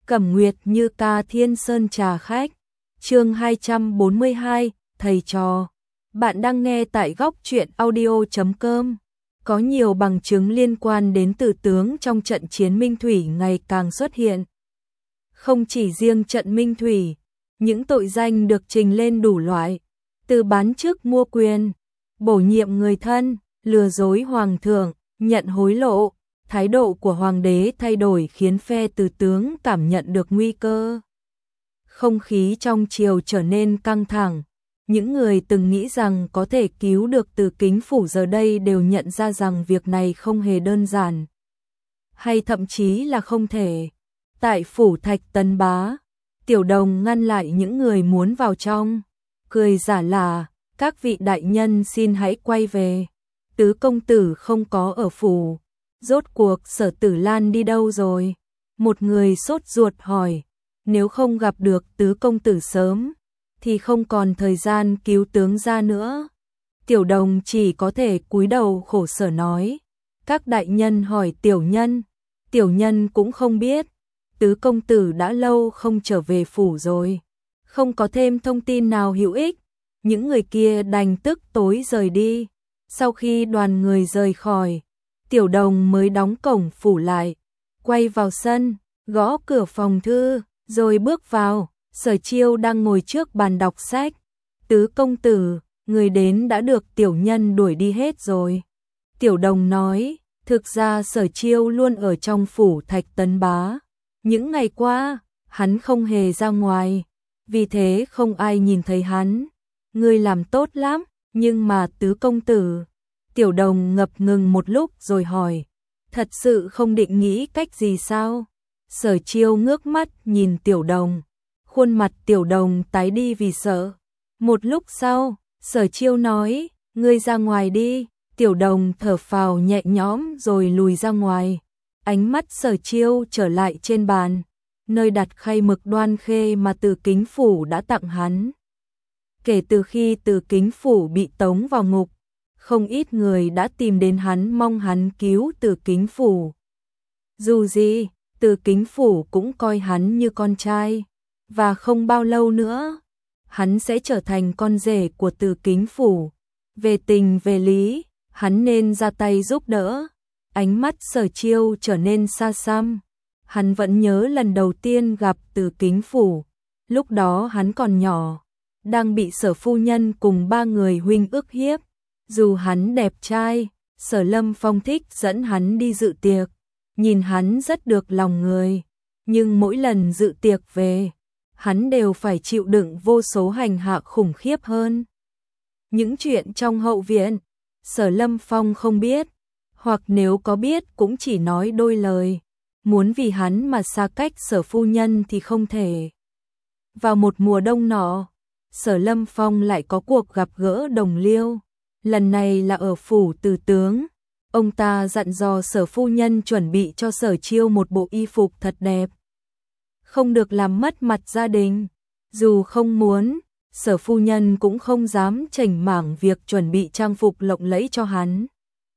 Cẩm Nguyệt Như ca Thiên Sơn trà khách. Chương 242, thầy trò. Bạn đang nghe tại góc truyện audio.com. Có nhiều bằng chứng liên quan đến tử tướng trong trận chiến Minh Thủy ngày càng xuất hiện. Không chỉ riêng trận Minh Thủy, những tội danh được trình lên đủ loại, từ bán chức mua quyền, bổ nhiệm người thân, lừa dối hoàng thượng, nhận hối lộ. Thái độ của hoàng đế thay đổi khiến phe tử tướng cảm nhận được nguy cơ. Không khí trong triều trở nên căng thẳng. Những người từng nghĩ rằng có thể cứu được Từ Kính Phủ giờ đây đều nhận ra rằng việc này không hề đơn giản. Hay thậm chí là không thể. Tại Phủ Thạch Tấn Bá, Tiểu Đồng ngăn lại những người muốn vào trong. Cười giả là, các vị đại nhân xin hãy quay về. Tứ công tử không có ở phủ. Rốt cuộc Sở Tử Lan đi đâu rồi? Một người sốt ruột hỏi, nếu không gặp được tứ công tử sớm, thì không còn thời gian cứu tướng ra nữa. Tiểu Đồng chỉ có thể cúi đầu khổ sở nói, các đại nhân hỏi tiểu nhân cũng không biết, tứ công tử đã lâu không trở về phủ rồi. Không có thêm thông tin nào hữu ích, những người kia đành tức tối rời đi. Sau khi đoàn người rời khỏi, Tiểu Đồng mới đóng cổng phủ lại, quay vào sân, gõ cửa phòng thư, rồi bước vào. Sở Chiêu đang ngồi trước bàn đọc sách. Tứ công tử, người đến đã được tiểu nhân đuổi đi hết rồi. Tiểu Đồng nói, thực ra Sở Chiêu luôn ở trong phủ Thạch Tấn Bá. Những ngày qua, hắn không hề ra ngoài, vì thế không ai nhìn thấy hắn. Ngươi làm tốt lắm, nhưng mà tứ công tử. Tiểu Đồng ngập ngừng một lúc rồi hỏi, thật sự không định nghĩ cách gì sao? Sở Chiêu ngước mắt nhìn Tiểu Đồng, khuôn mặt Tiểu Đồng tái đi vì sợ. Một lúc sau, Sở Chiêu nói, ngươi ra ngoài đi. Tiểu Đồng thở phào nhẹ nhõm rồi lùi ra ngoài. Ánh mắt Sở Chiêu trở lại trên bàn, nơi đặt khay mực đoan khê mà Từ Kính Phủ đã tặng hắn. Kể từ khi Từ Kính Phủ bị tống vào ngục, không ít người đã tìm đến hắn mong hắn cứu Từ Kính Phủ. Dù gì, Từ Kính Phủ cũng coi hắn như con trai, và không bao lâu nữa, hắn sẽ trở thành con rể của Từ Kính Phủ. Về tình về lý, hắn nên ra tay giúp đỡ. Ánh mắt Sở Chiêu trở nên xa xăm. Hắn vẫn nhớ lần đầu tiên gặp Từ Kính Phủ. Lúc đó hắn còn nhỏ, đang bị Sở phu nhân cùng 3 người huynh ức hiếp. Dù hắn đẹp trai, Sở Lâm Phong thích dẫn hắn đi dự tiệc, nhìn hắn rất được lòng người, nhưng mỗi lần dự tiệc về, hắn đều phải chịu đựng vô số hành hạ khủng khiếp hơn. Những chuyện trong hậu viện, Sở Lâm Phong không biết, hoặc nếu có biết cũng chỉ nói đôi lời, muốn vì hắn mà xa cách Sở phu nhân thì không thể. Vào một mùa đông nọ, Sở Lâm Phong lại có cuộc gặp gỡ đồng liêu. Lần này là ở phủ Từ tướng. Ông ta dặn dò Sở phu nhân chuẩn bị cho Sở Chiêu một bộ y phục thật đẹp, không được làm mất mặt gia đình. Dù không muốn, Sở phu nhân cũng không dám chảnh mảng việc chuẩn bị trang phục lộng lẫy cho hắn.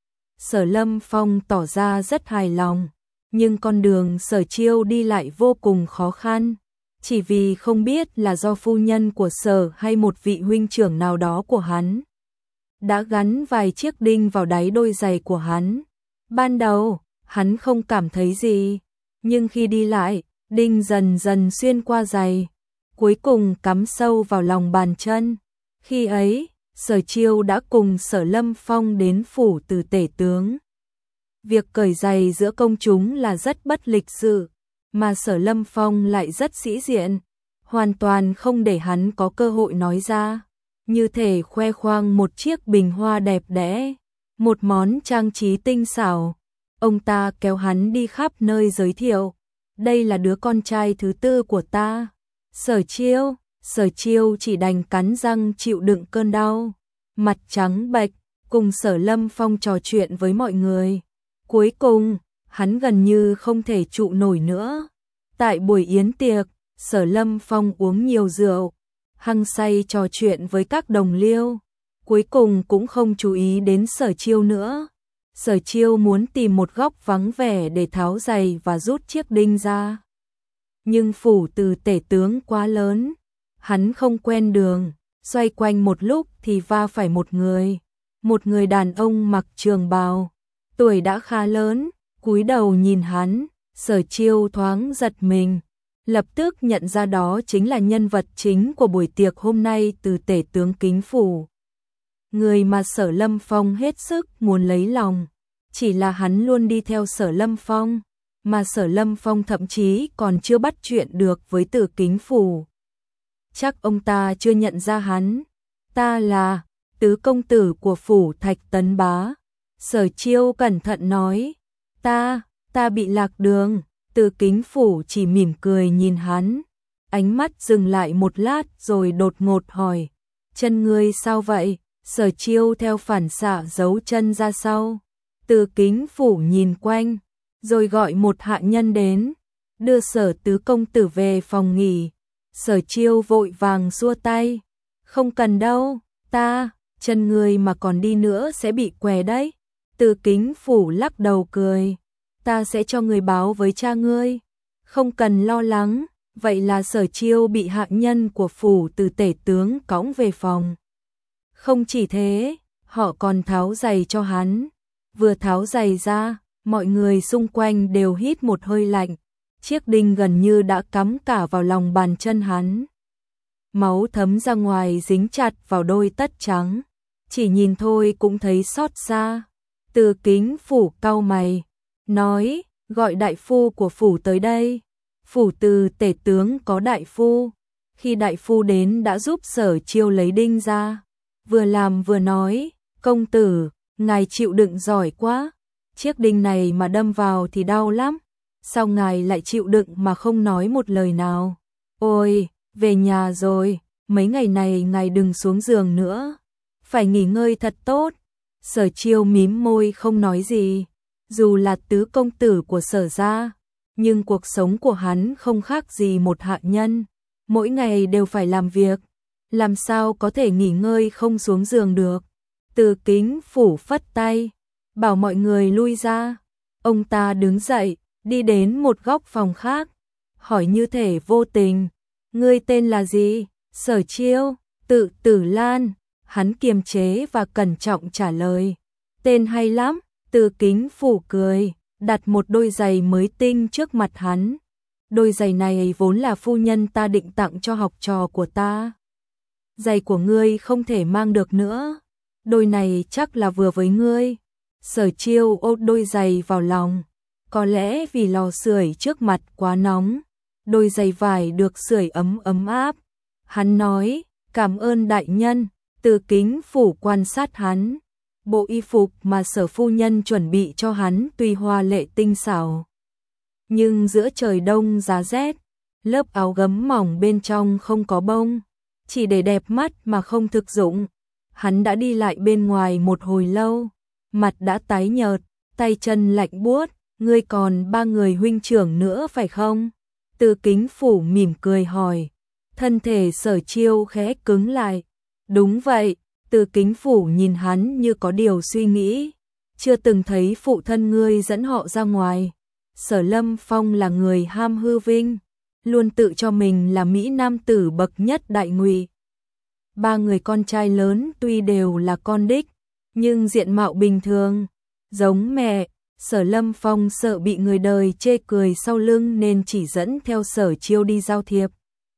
Sở Lâm Phong tỏ ra rất hài lòng, nhưng con đường Sở Chiêu đi lại vô cùng khó khăn, chỉ vì không biết là do phu nhân của Sở hay một vị huynh trưởng nào đó của hắn đã gắn vài chiếc đinh vào đáy đôi giày của hắn. Ban đầu, hắn không cảm thấy gì, nhưng khi đi lại, đinh dần dần xuyên qua giày, cuối cùng cắm sâu vào lòng bàn chân. Khi ấy, Sở Chiêu đã cùng Sở Lâm Phong đến phủ Từ tể tướng. Việc cởi giày giữa công chúng là rất bất lịch sự, mà Sở Lâm Phong lại rất sĩ diện, hoàn toàn không để hắn có cơ hội nói ra. Như thể khoe khoang một chiếc bình hoa đẹp đẽ, một món trang trí tinh xảo. Ông ta kéo hắn đi khắp nơi giới thiệu, đây là đứa con trai thứ 4 của ta. Sở Chiêu chỉ đành cắn răng chịu đựng cơn đau, mặt trắng bệch, cùng Sở Lâm Phong trò chuyện với mọi người. Cuối cùng, hắn gần như không thể trụ nổi nữa. Tại buổi yến tiệc, Sở Lâm Phong uống nhiều rượu, hăng say trò chuyện với các đồng liêu, cuối cùng cũng không chú ý đến Sở Chiêu nữa. Sở Chiêu muốn tìm một góc vắng vẻ để tháo giày và rút chiếc đinh ra. nhưng phủ từ tể tướng quá lớn, hắn không quen đường, xoay quanh một lúc thì va phải một người đàn ông mặc trường bào, tuổi đã khá lớn, cúi đầu nhìn hắn, Sở Chiêu thoáng giật mình, lập tức nhận ra đó chính là nhân vật chính của buổi tiệc hôm nay từ tể tướng Kính phủ. Người mà Sở Lâm Phong hết sức muốn lấy lòng, chỉ là hắn luôn đi theo Sở Lâm Phong, mà Sở Lâm Phong thậm chí còn chưa bắt chuyện được với Từ Kính phủ. Chắc ông ta chưa nhận ra hắn, ta là tứ công tử của phủ Thạch Tấn Bá. Sở Chiêu cẩn thận nói, ta bị lạc đường. Từ Kính phủ chỉ mỉm cười nhìn hắn, ánh mắt dừng lại một lát rồi đột ngột hỏi, chân ngươi sao vậy? Sở Chiêu theo phản xạ giấu chân ra sau. Từ Kính phủ nhìn quanh, rồi gọi một hạ nhân đến, đưa Sở tứ công tử về phòng nghỉ. Sở Chiêu vội vàng xua tay, không cần đâu, chân ngươi mà còn đi nữa sẽ bị què đấy. Từ Kính phủ lắc đầu cười, ta sẽ cho người báo với cha ngươi, không cần lo lắng. Vậy là Sở Chiêu bị hạ nhân của phủ từ tể tướng cõng về phòng. Không chỉ thế, họ còn tháo giày cho hắn. Vừa tháo giày ra, mọi người xung quanh đều hít một hơi lạnh. Chiếc đinh gần như đã cắm cả vào lòng bàn chân hắn. Máu thấm ra ngoài dính chặt vào đôi tất trắng. Chỉ nhìn thôi cũng thấy xót xa. Từ Kính phủ cau mày, nói, gọi đại phu của phủ tới đây. Phủ từ tể tướng có đại phu. Khi đại phu đến đã giúp Sở Chiêu lấy đinh ra. Vừa làm vừa nói, công tử, ngài chịu đựng giỏi quá. Chiếc đinh này mà đâm vào thì đau lắm. Sao ngài lại chịu đựng mà không nói một lời nào? Ôi, về nhà rồi, mấy ngày này ngài đừng xuống giường nữa. Phải nghỉ ngơi thật tốt. Sở Chiêu mím môi không nói gì. Dù là tứ công tử của Sở gia, nhưng cuộc sống của hắn không khác gì một hạ nhân. Mỗi ngày đều phải làm việc, làm sao có thể nghỉ ngơi không xuống giường được. Từ Kính phủ phất tay, bảo mọi người lui ra. Ông ta đứng dậy, đi đến một góc phòng khác, hỏi như thể vô tình, ngươi tên là gì? Sở Chiêu, tự Tử Lan. Hắn kiềm chế và cẩn trọng trả lời, tên hay lắm. Từ Kính phủ cười, đặt một đôi giày mới tinh trước mặt hắn. Đôi giày này vốn là phu nhân ta định tặng cho học trò của ta. Giày của ngươi không thể mang được nữa, đôi này chắc là vừa với ngươi. Sở Chiêu ôm đôi giày vào lòng, có lẽ vì lò sưởi trước mặt quá nóng, đôi giày vải được sưởi ấm áp. Hắn nói, cảm ơn đại nhân. Từ Kính phủ quan sát hắn. Bộ y phục mà Sở phu nhân chuẩn bị cho hắn tuy hoa lệ tinh xảo, nhưng giữa trời đông giá rét, lớp áo gấm mỏng bên trong không có bông, chỉ để đẹp mắt mà không thực dụng. Hắn đã đi lại bên ngoài một hồi lâu, mặt đã tái nhợt, tay chân lạnh buốt. Ngươi còn 3 người huynh trưởng nữa phải không? Từ Kính phủ mỉm cười hỏi. Thân thể Sở Chiêu khẽ cứng lại. Đúng vậy. Từ Kính phủ nhìn hắn như có điều suy nghĩ. Chưa từng thấy phụ thân ngươi dẫn họ ra ngoài. Sở Lâm Phong là người ham hư vinh, luôn tự cho mình là mỹ nam tử bậc nhất đại ngụy. 3 người con trai lớn tuy đều là con đích, nhưng diện mạo bình thường, giống mẹ. Sở Lâm Phong sợ bị người đời chê cười sau lưng nên chỉ dẫn theo Sở Chiêu đi giao thiệp.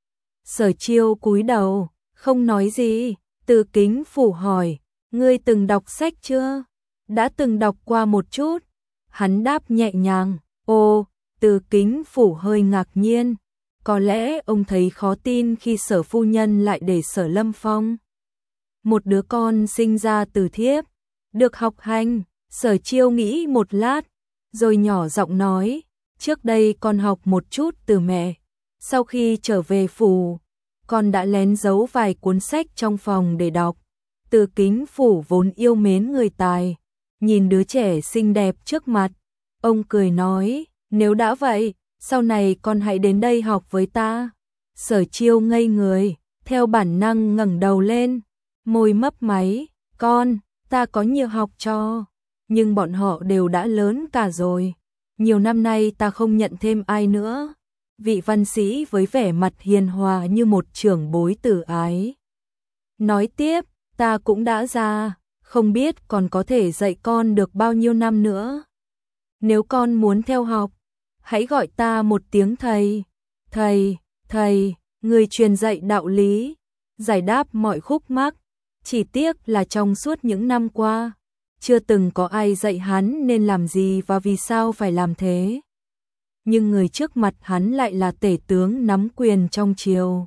Sở Chiêu cúi đầu, không nói gì. Từ Kính phủ hỏi, ngươi từng đọc sách chưa? Đã từng đọc qua một chút. Hắn đáp nhẹ nhàng, ồ. Từ Kính phủ hơi ngạc nhiên. Có lẽ ông thấy khó tin khi Sở phu nhân lại để Sở Lâm Phong, một đứa con sinh ra từ thiếp, được học hành. Sở Chiêu nghĩ một lát, rồi nhỏ giọng nói, trước đây con học một chút từ mẹ. Sau khi trở về phủ, con đã lén giấu vài cuốn sách trong phòng để đọc. Từ Kính phủ vốn yêu mến người tài, nhìn đứa trẻ xinh đẹp trước mặt, ông cười nói, nếu đã vậy, sau này con hãy đến đây học với ta. Sở Chiêu ngây người, theo bản năng ngẩng đầu lên, môi mấp máy, ta có nhiều học trò, nhưng bọn họ đều đã lớn cả rồi. Nhiều năm nay ta không nhận thêm ai nữa. vị văn sĩ với vẻ mặt hiền hòa như một trưởng bối tử ái. Nói tiếp, ta cũng đã già, không biết còn có thể dạy con được bao nhiêu năm nữa. Nếu con muốn theo học, hãy gọi ta một tiếng thầy. Thầy, người truyền dạy đạo lý, giải đáp mọi khúc mắc. Chỉ tiếc là trong suốt những năm qua, chưa từng có ai dạy hắn nên làm gì và vì sao phải làm thế. Nhưng người trước mặt hắn lại là tể tướng nắm quyền trong triều.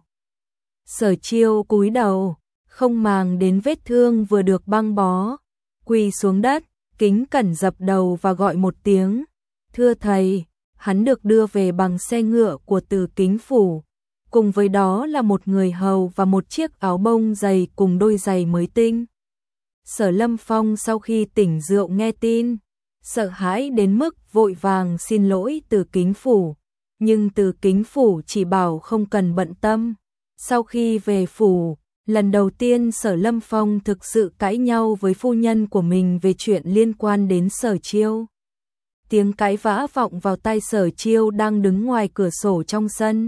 Sở Chiêu cúi đầu, không màng đến vết thương vừa được băng bó, quỳ xuống đất, kính cẩn dập đầu và gọi một tiếng, thưa thầy. Hắn được đưa về bằng xe ngựa của Từ Kính phủ, cùng với đó là một người hầu và một chiếc áo bông dày cùng đôi giày mới tinh. Sở Lâm Phong sau khi tỉnh rượu nghe tin, sợ hãi đến mức vội vàng xin lỗi Từ Kính phủ, nhưng Từ Kính phủ chỉ bảo không cần bận tâm. Sau khi về phủ, lần đầu tiên Sở Lâm Phong thực sự cãi nhau với phu nhân của mình về chuyện liên quan đến Sở Chiêu. Tiếng cãi vã vọng vào tai Sở Chiêu đang đứng ngoài cửa sổ trong sân.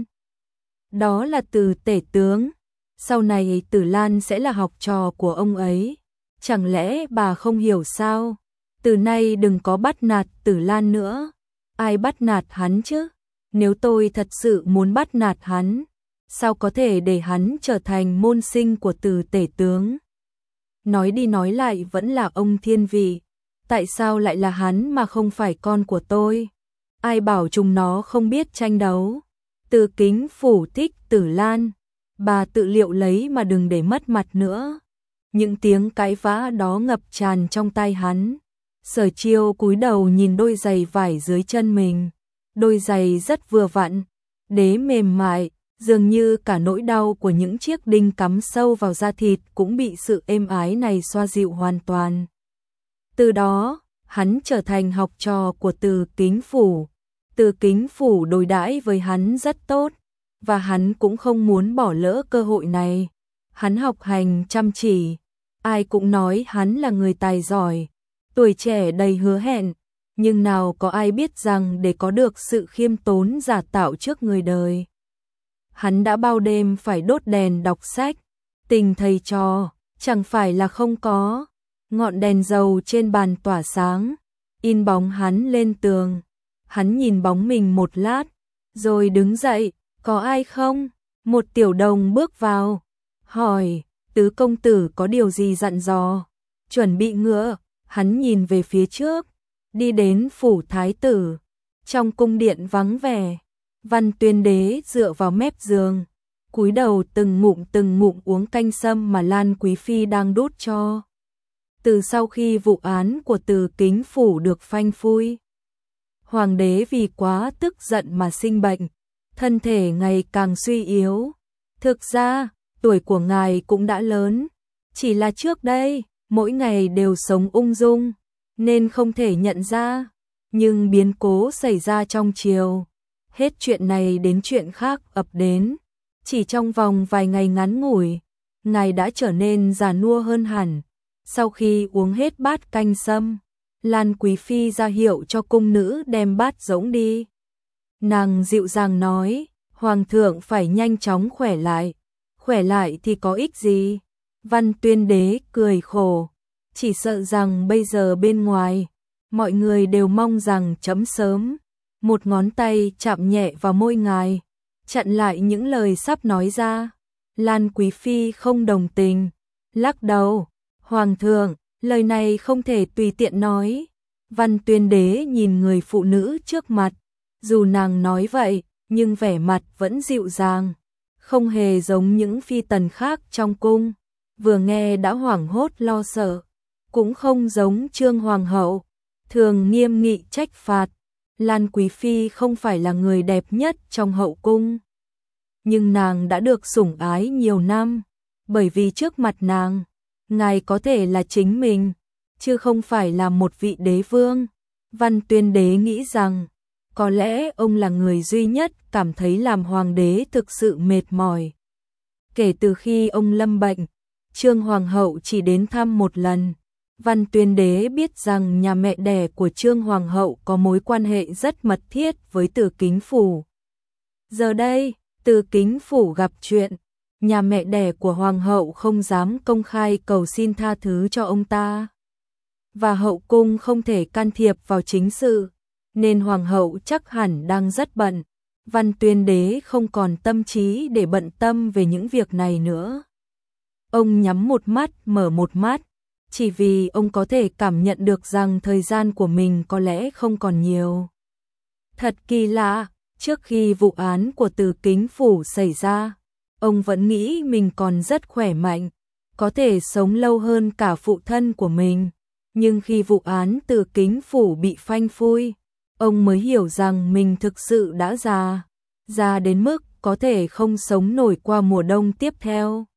Đó là Từ tể tướng, sau này Tử Lan sẽ là học trò của ông ấy. Chẳng lẽ bà không hiểu sao? Từ nay đừng có bắt nạt Tử Lan nữa. Ai bắt nạt hắn chứ? Nếu tôi thật sự muốn bắt nạt hắn, sao có thể để hắn trở thành môn sinh của Từ tể tướng? Nói đi nói lại vẫn là ông thiên vị. Tại sao lại là hắn mà không phải con của tôi? Ai bảo chúng nó không biết tranh đấu? Từ Kính phủ thích Tử Lan, bà tự liệu lấy mà đừng để mất mặt nữa. Những tiếng cãi vã đó ngập tràn trong tai hắn. Sở Chiêu cúi đầu nhìn đôi giày vải dưới chân mình. Đôi giày rất vừa vặn, đế mềm mại, dường như cả nỗi đau của những chiếc đinh cắm sâu vào da thịt cũng bị sự êm ái này xoa dịu hoàn toàn. Từ đó, hắn trở thành học trò của Từ Kính phủ. Từ Kính phủ đối đãi với hắn rất tốt, và hắn cũng không muốn bỏ lỡ cơ hội này. Hắn học hành chăm chỉ, ai cũng nói hắn là người tài giỏi, tuổi trẻ đầy hứa hẹn, nhưng nào có ai biết rằng để có được sự khiêm tốn giả tạo trước người đời. Hắn đã bao đêm phải đốt đèn đọc sách, tình thầy trò, chẳng phải là không có. Ngọn đèn dầu trên bàn tỏa sáng, in bóng hắn lên tường. Hắn nhìn bóng mình một lát, rồi đứng dậy, có ai không? Một tiểu đồng bước vào, hỏi, tứ công tử có điều gì dặn dò? Chuẩn bị ngựa, hắn nhìn về phía trước, đi đến phủ thái tử. Trong cung điện vắng vẻ, Văn Tuyên đế dựa vào mép giường, cúi đầu từng ngụm uống canh sâm mà Lan Quý Phi đang đút cho. Từ sau khi vụ án của Từ Kính phủ được phanh phui, hoàng đế vì quá tức giận mà sinh bệnh, thân thể ngày càng suy yếu. Thực ra, tuổi của ngài cũng đã lớn, chỉ là trước đây, mỗi ngày đều sống ung dung, nên không thể nhận ra. Nhưng biến cố xảy ra trong triều, hết chuyện này đến chuyện khác ập đến. Chỉ trong vòng vài ngày ngắn ngủi, ngài đã trở nên già nua hơn hẳn. Sau khi uống hết bát canh sâm, Lan Quý Phi ra hiệu cho cung nữ đem bát rỗng đi. Nàng dịu dàng nói, Hoàng thượng phải nhanh chóng khỏe lại thì có ích gì? Văn Tuyên đế cười khổ, chỉ sợ rằng bây giờ bên ngoài, mọi người đều mong rằng chấm sớm. Một ngón tay chạm nhẹ vào môi ngài, chặn lại những lời sắp nói ra. Lan Quý Phi không đồng tình, lắc đầu, Hoàng thượng, lời này không thể tùy tiện nói. Văn Tuyên đế nhìn người phụ nữ trước mặt, dù nàng nói vậy, nhưng vẻ mặt vẫn dịu dàng, không hề giống những phi tần khác trong cung, vừa nghe đã hoảng hốt lo sợ, cũng không giống Trương Hoàng hậu, thường nghiêm nghị trách phạt. Lan Quý Phi không phải là người đẹp nhất trong hậu cung, nhưng nàng đã được sủng ái nhiều năm, bởi vì trước mặt nàng, ngài có thể là chính mình, chứ không phải là một vị đế vương. Văn Tuyên đế nghĩ rằng, có lẽ ông là người duy nhất cảm thấy làm hoàng đế thực sự mệt mỏi. Kể từ khi ông lâm bệnh, Trương Hoàng hậu chỉ đến thăm một lần. Văn Tuyên đế biết rằng nhà mẹ đẻ của Trương Hoàng hậu có mối quan hệ rất mật thiết với Từ Kính phủ. Giờ đây, Từ Kính Phủ gặp chuyện, nhà mẹ đẻ của hoàng hậu không dám công khai cầu xin tha thứ cho ông ta. Và hậu cung không thể can thiệp vào chính sự, nên hoàng hậu chắc hẳn đang rất bận. Văn Tuyên Đế không còn tâm trí để bận tâm về những việc này nữa. Ông nhắm một mắt mở một mắt, chỉ vì ông có thể cảm nhận được rằng thời gian của mình có lẽ không còn nhiều. Thật kỳ lạ, trước khi vụ án của Từ Kính Phủ xảy ra, ông vẫn nghĩ mình còn rất khỏe mạnh, có thể sống lâu hơn cả phụ thân của mình. Nhưng khi vụ án Từ Kính Phủ bị phanh phui, ông mới hiểu rằng mình thực sự đã già đến mức có thể không sống nổi qua mùa đông tiếp theo.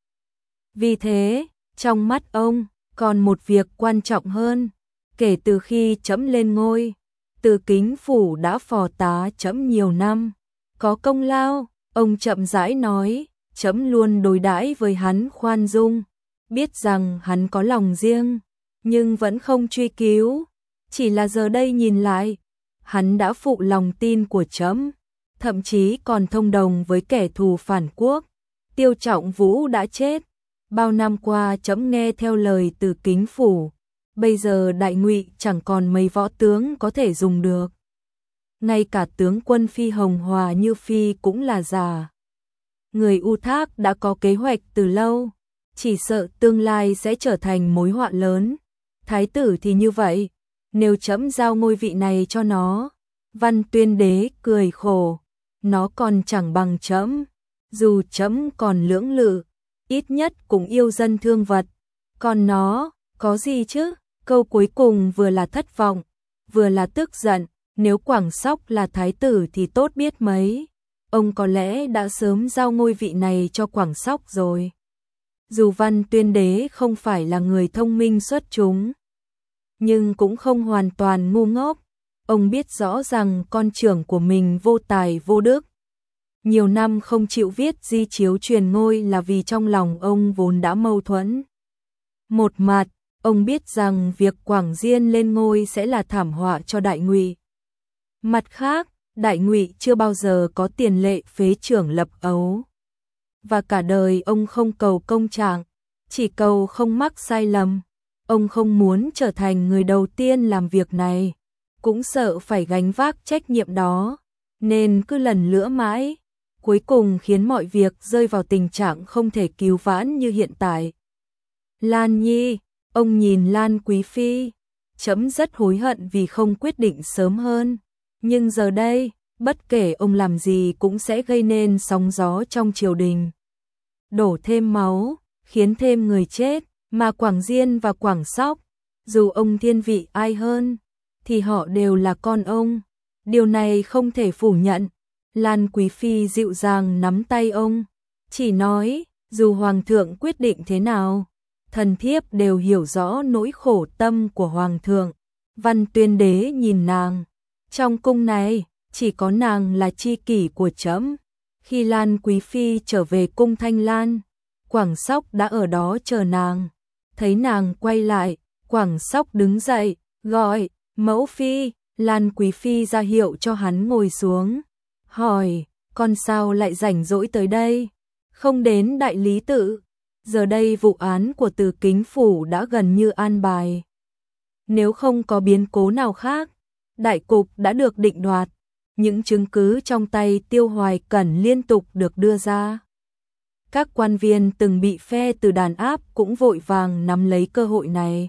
Vì thế, trong mắt ông, còn một việc quan trọng hơn. Kể từ khi trẫm lên ngôi, Từ Kính Phủ đã phò tá trẫm nhiều năm, có công lao. Ông chậm rãi nói, trẫm luôn đối đãi với hắn khoan dung, biết rằng hắn có lòng riêng, nhưng vẫn không truy cứu. Chỉ là giờ đây nhìn lại, hắn đã phụ lòng tin của trẫm, thậm chí còn thông đồng với kẻ thù phản quốc. Tiêu Trọng Vũ đã chết, bao năm qua trẫm nghe theo lời Từ Kính Phủ, bây giờ Đại Ngụy chẳng còn mấy võ tướng có thể dùng được. Ngay cả tướng quân Phi Hồng Hòa như Phi cũng là già. Người U Thác đã có kế hoạch từ lâu, chỉ sợ tương lai sẽ trở thành mối họa lớn. Thái tử thì như vậy, nếu trẫm giao ngôi vị này cho nó, Văn Tuyên Đế cười khổ, nó còn chẳng bằng trẫm. Dù trẫm còn lưỡng lự, ít nhất cũng yêu dân thương vật, còn nó, có gì chứ? Câu cuối cùng vừa là thất vọng, vừa là tức giận. Nếu Quảng Sóc là thái tử thì tốt biết mấy, ông có lẽ đã sớm giao ngôi vị này cho Quảng Sóc rồi. Dù Văn Tuyên Đế không phải là người thông minh xuất chúng, nhưng cũng không hoàn toàn ngu ngốc. Ông biết rõ rằng con trưởng của mình vô tài vô đức. Nhiều năm không chịu viết di chiếu truyền ngôi là vì trong lòng ông vốn đã mâu thuẫn. Một mặt, ông biết rằng việc Quảng Diên lên ngôi sẽ là thảm họa cho Đại Ngụy. Mặt khác, Đại Ngụy chưa bao giờ có tiền lệ phế trưởng lập ấu. Và cả đời ông không cầu công trạng, chỉ cầu không mắc sai lầm. Ông không muốn trở thành người đầu tiên làm việc này, cũng sợ phải gánh vác trách nhiệm đó, nên cứ lần lữa mãi, cuối cùng khiến mọi việc rơi vào tình trạng không thể cứu vãn như hiện tại. Lan Nhi, ông nhìn Lan Quý Phi, trẫm rất hối hận vì không quyết định sớm hơn, nhưng giờ đây, bất kể ông làm gì cũng sẽ gây nên sóng gió trong triều đình. Đổ thêm máu, khiến thêm người chết, mà Quảng Diên và Quảng Sóc, dù ông thiên vị ai hơn, thì họ đều là con ông. Điều này không thể phủ nhận. Lan Quý Phi dịu dàng nắm tay ông, chỉ nói, dù Hoàng thượng quyết định thế nào, thần thiếp đều hiểu rõ nỗi khổ tâm của Hoàng thượng. Văn Tuyên Đế nhìn nàng, trong cung này, chỉ có nàng là tri kỷ của trẫm. Khi Lan Quý Phi trở về cung Thanh Lan, Quảng Sóc đã ở đó chờ nàng. Thấy nàng quay lại, Quảng Sóc đứng dậy, gọi, mẫu phi. Lan Quý Phi ra hiệu cho hắn ngồi xuống, hỏi, con sao lại rảnh rỗi tới đây, không đến đại lý tự? Giờ đây vụ án của Từ Kính Phủ đã gần như an bài. Nếu không có biến cố nào khác, đại cục đã được định đoạt. Những chứng cứ trong tay Tiêu Hoài Cẩn liên tục được đưa ra. Các quan viên từng bị phe từ đàn áp cũng vội vàng nắm lấy cơ hội này.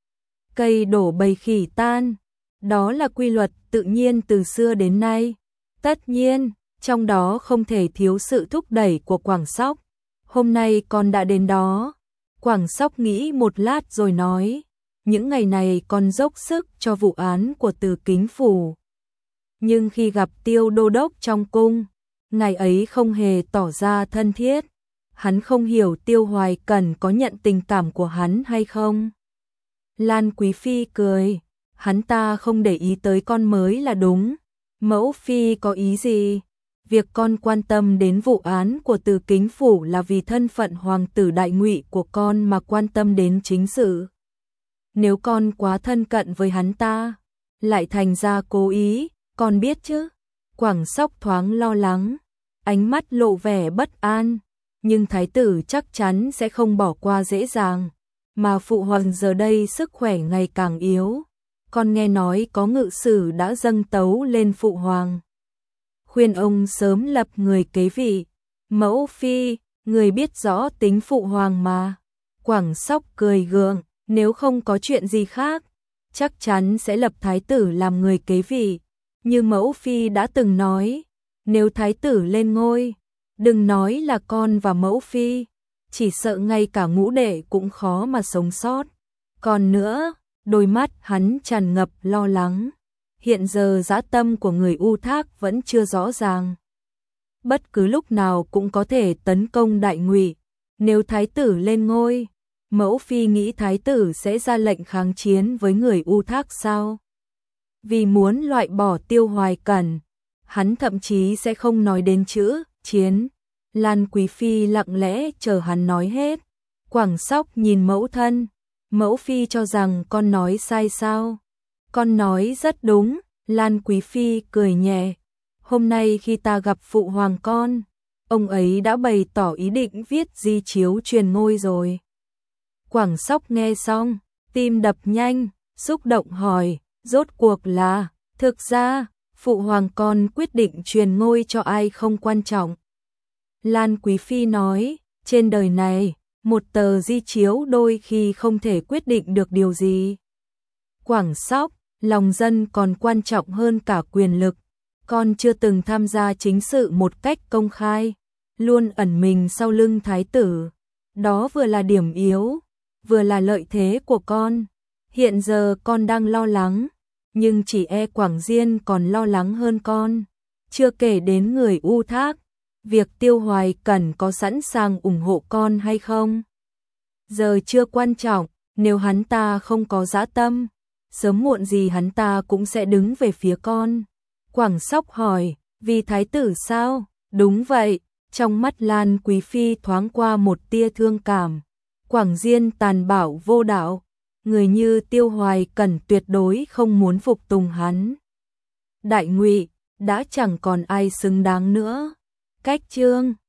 Cây đổ bầy khỉ tan, đó là quy luật tự nhiên từ xưa đến nay. Tất nhiên, trong đó không thể thiếu sự thúc đẩy của Quảng Sóc. Hôm nay con đã đến đó. Quảng Sóc nghĩ một lát rồi nói, những ngày này con dốc sức cho vụ án của Từ Kính Phủ. Nhưng khi gặp Tiêu đô đốc trong cung, ngài ấy không hề tỏ ra thân thiết. Hắn không hiểu Tiêu Hoài Cẩn có nhận tình cảm của hắn hay không. Lan Quý Phi cười, hắn ta không để ý tới con mới là đúng. Mẫu Phi có ý gì? Việc con quan tâm đến vụ án của Từ Kính Phủ là vì thân phận hoàng tử Đại Ngụy của con mà quan tâm đến chính sự. Nếu con quá thân cận với hắn ta, lại thành ra cố ý, con biết chứ? Quảng Sóc thoáng lo lắng. ánh mắt lộ vẻ bất an, nhưng thái tử chắc chắn sẽ không bỏ qua dễ dàng, mà phụ hoàng giờ đây sức khỏe ngày càng yếu, con nghe nói có ngự sử đã dâng tấu lên phụ hoàng, khuyên ông sớm lập người kế vị. Mẫu phi, người biết rõ tính phụ hoàng mà. Quảng Sóc cười gượng, nếu không có chuyện gì khác, chắc chắn sẽ lập thái tử làm người kế vị. Như mẫu phi đã từng nói, nếu thái tử lên ngôi, đừng nói là con và mẫu phi, chỉ sợ ngay cả ngũ đệ cũng khó mà sống sót. Còn nữa, đôi mắt hắn tràn ngập lo lắng. Hiện giờ dã tâm của người U Thác vẫn chưa rõ ràng. Bất cứ lúc nào cũng có thể tấn công Đại Ngụy. Nếu thái tử lên ngôi, mẫu phi nghĩ thái tử sẽ ra lệnh kháng chiến với người U Thác sao? Vì muốn loại bỏ Tiêu Hoài Cẩn, hắn thậm chí sẽ không nói đến chữ chiến. Lan Quý phi lặng lẽ chờ hắn nói hết. Quảng Sóc nhìn mẫu thân, mẫu phi cho rằng con nói sai sao? Con nói rất đúng, Lan Quý phi cười nhẹ. Hôm nay khi ta gặp phụ hoàng con, ông ấy đã bày tỏ ý định viết di chiếu truyền ngôi rồi. Quảng Sóc nghe xong, tim đập nhanh, xúc động hỏi, rốt cuộc là, thực ra, phụ hoàng con quyết định truyền ngôi cho ai không quan trọng. Lan Quý phi nói, trên đời này, một tờ di chiếu đôi khi không thể quyết định được điều gì. Quảng Sóc, lòng dân còn quan trọng hơn cả quyền lực. Con chưa từng tham gia chính sự một cách công khai, luôn ẩn mình sau lưng thái tử. Đó vừa là điểm yếu, vừa là lợi thế của con. Hiện giờ con đang lo lắng, nhưng chỉ e Quảng Diên còn lo lắng hơn con. Chưa kể đến người U Thác, việc Tiêu Hoài Cẩn có sẵn sàng ủng hộ con hay không. Giờ chưa quan trọng, nếu hắn ta không có dã tâm, sớm muộn gì hắn ta cũng sẽ đứng về phía con. Quảng Sóc hỏi, vì thái tử sao? Đúng vậy, trong mắt Lan Quý phi thoáng qua một tia thương cảm. Quảng Diên tàn bạo vô đạo, người như Tiêu Hoài Cẩn tuyệt đối không muốn phục tùng hắn. Đại Ngụy đã chẳng còn ai xứng đáng nữa. Cách chương